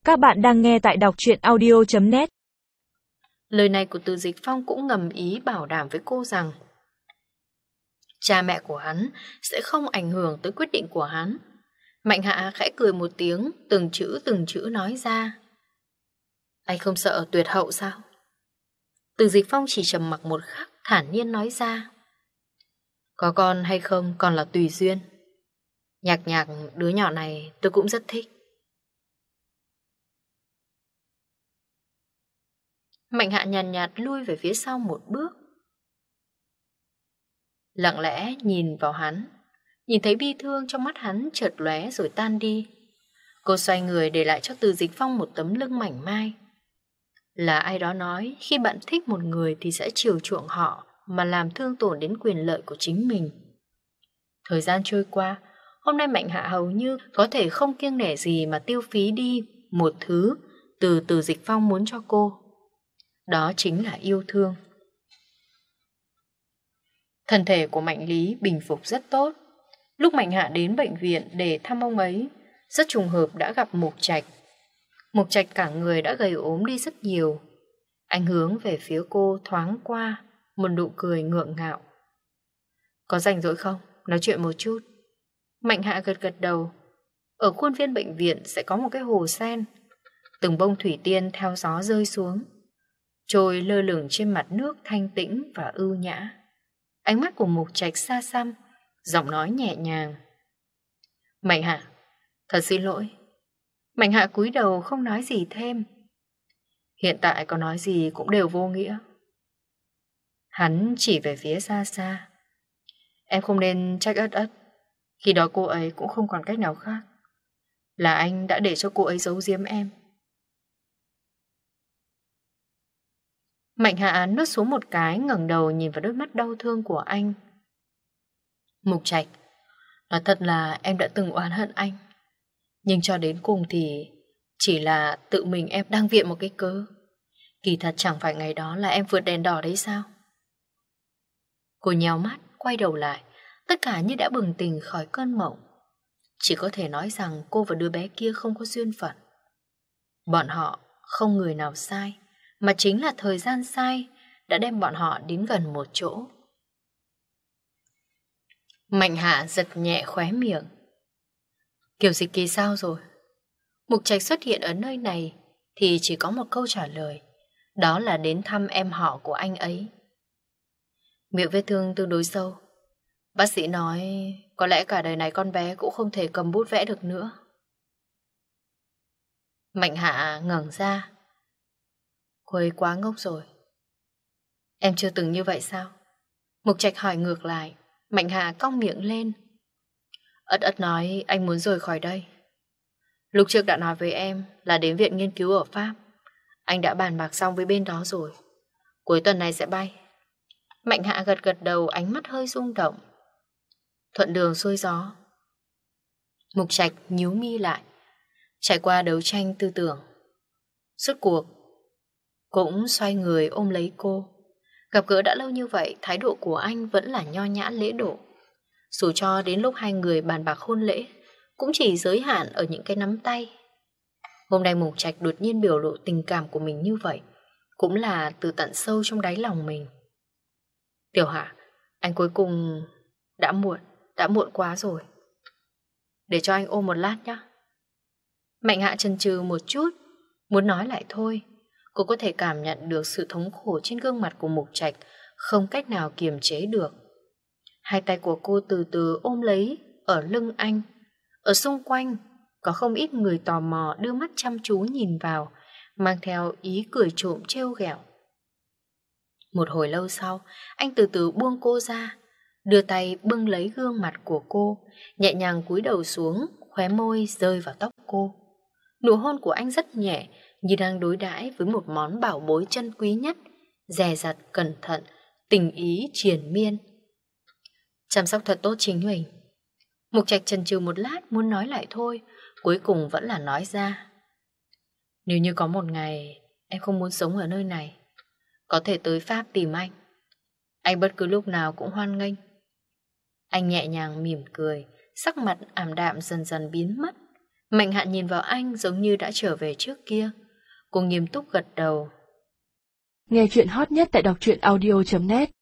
Các bạn đang nghe tại đọc truyện audio.net. Lời này của Từ Dịch Phong cũng ngầm ý bảo đảm với cô rằng cha mẹ của hắn sẽ không ảnh hưởng tới quyết định của hắn. Mạnh Hạ khẽ cười một tiếng, từng chữ nói ra. Anh không sợ tuyệt hậu sao? Từ Dịch Phong chỉ trầm mặc một khắc, thản nhiên nói ra. Có con hay không còn là tùy duyên. Nhạc đứa nhỏ này tôi cũng rất thích. Mạnh Hạ nhàn nhạt lui về phía sau một bước, lặng lẽ nhìn vào hắn, nhìn thấy bi thương trong mắt hắn chợt lóe rồi tan đi. Cô xoay người để lại cho Từ Dịch Phong một tấm lưng mảnh mai. Là ai đó nói khi bạn thích một người thì sẽ chiều chuộng họ mà làm thương tổn đến quyền lợi của chính mình. Thời gian trôi qua, hôm nay Mạnh Hạ hầu như có thể không kiêng nể gì mà tiêu phí đi một thứ Từ Dịch Phong muốn cho cô. Đó chính là yêu thương. Thân thể của Mạnh Lý bình phục rất tốt. Lúc Mạnh Hạ đến bệnh viện để thăm ông ấy, rất trùng hợp đã gặp Mục Trạch. Mục Trạch cả người đã gầy ốm đi rất nhiều. Anh hướng về phía cô thoáng qua một nụ cười ngượng ngạo. Có rảnh rỗi không? Nói chuyện một chút. Mạnh Hạ gật đầu. Ở khuôn viên bệnh viện sẽ có một cái hồ sen. Từng bông thủy tiên theo gió rơi xuống, trôi lơ lửng trên mặt nước thanh tĩnh và ưu nhã. Ánh mắt của Mục Trạch xa xăm, giọng nói nhẹ nhàng. Mạnh Hạ, thật xin lỗi. Mạnh Hạ cúi đầu không nói gì thêm. Hiện tại có nói gì cũng đều vô nghĩa. Hắn chỉ về phía xa xa. Em không nên trách ất. Khi đó cô ấy cũng không còn cách nào khác. Là anh đã để cho cô ấy giấu giếm em. Mạnh Hạ nuốt xuống một cái, ngẩng đầu nhìn vào đôi mắt đau thương của anh. Mục Trạch, nói thật là em đã từng oán hận anh. Nhưng cho đến cùng thì chỉ là tự mình em đang viện một cái cớ. Kỳ thật chẳng phải ngày đó là em vượt đèn đỏ đấy sao? Cô nheo mắt, quay đầu lại, tất cả như đã bừng tỉnh khỏi cơn mộng. Chỉ có thể nói rằng cô và đứa bé kia không có duyên phận. Bọn họ không người nào sai, mà chính là thời gian sai đã đem bọn họ đến gần một chỗ. Mạnh Hạ giật nhẹ khóe miệng. Kiều Dịch Kỳ sao rồi? Mục Trạch xuất hiện ở nơi này thì chỉ có một câu trả lời, đó là đến thăm em họ của anh ấy. Miệng vết thương tương đối sâu. Bác sĩ nói có lẽ cả đời này con bé cũng không thể cầm bút vẽ được nữa. Mạnh Hạ ngẩng ra. Cô ấy quá ngốc rồi. Em chưa từng như vậy sao? Mục Trạch hỏi ngược lại. Mạnh Hạ cong miệng lên. Ất nói anh muốn rời khỏi đây. Lúc trước đã nói với em là đến viện nghiên cứu ở Pháp. Anh đã bàn bạc xong với bên đó rồi. Cuối tuần này sẽ bay. Mạnh Hạ gật đầu, ánh mắt hơi rung động. Thuận đường xuôi gió. Mục Trạch nhíu mi lại. Trải qua đấu tranh tư tưởng, suốt cuộc cũng xoay người ôm lấy cô. Gặp gỡ đã lâu như vậy, thái độ của anh vẫn là nho nhã lễ độ. Dù cho đến lúc hai người bàn bạc hôn lễ, cũng chỉ giới hạn ở những cái nắm tay. Hôm nay Mục Trạch đột nhiên biểu lộ tình cảm của mình như vậy, cũng là từ tận sâu trong đáy lòng mình. Tiểu Hạ, anh cuối cùng đã muộn quá rồi. Để cho anh ôm một lát nhé. Mạnh Hạ chần chừ một chút, muốn nói lại thôi. Cô có thể cảm nhận được sự thống khổ trên gương mặt của Mục Trạch, không cách nào kiềm chế được. Hai tay của cô từ từ ôm lấy ở lưng anh. Ở xung quanh có không ít người tò mò đưa mắt chăm chú nhìn vào, mang theo ý cười trộm trêu ghẹo. Một hồi lâu sau, anh từ từ buông cô ra, đưa tay bưng lấy gương mặt của cô, nhẹ nhàng cúi đầu xuống, khóe môi rơi vào tóc cô. Nụ hôn của anh rất nhẹ, như đang đối đãi với một món bảo bối chân quý nhất, dè dặt cẩn thận, tình ý triền miên. Chăm sóc thật tốt chính mình. Mục Trạch chần chừ một lát muốn nói lại thôi, cuối cùng vẫn là nói ra. Nếu như có một ngày em không muốn sống ở nơi này, có thể tới Pháp tìm anh bất cứ lúc nào cũng hoan nghênh. Anh nhẹ nhàng mỉm cười, sắc mặt ảm đạm dần dần biến mất. Mạnh Hạ nhìn vào anh giống như đã trở về trước kia. Cô nghiêm túc gật đầu. Nghe chuyện hot nhất tại đọc truyện audio.net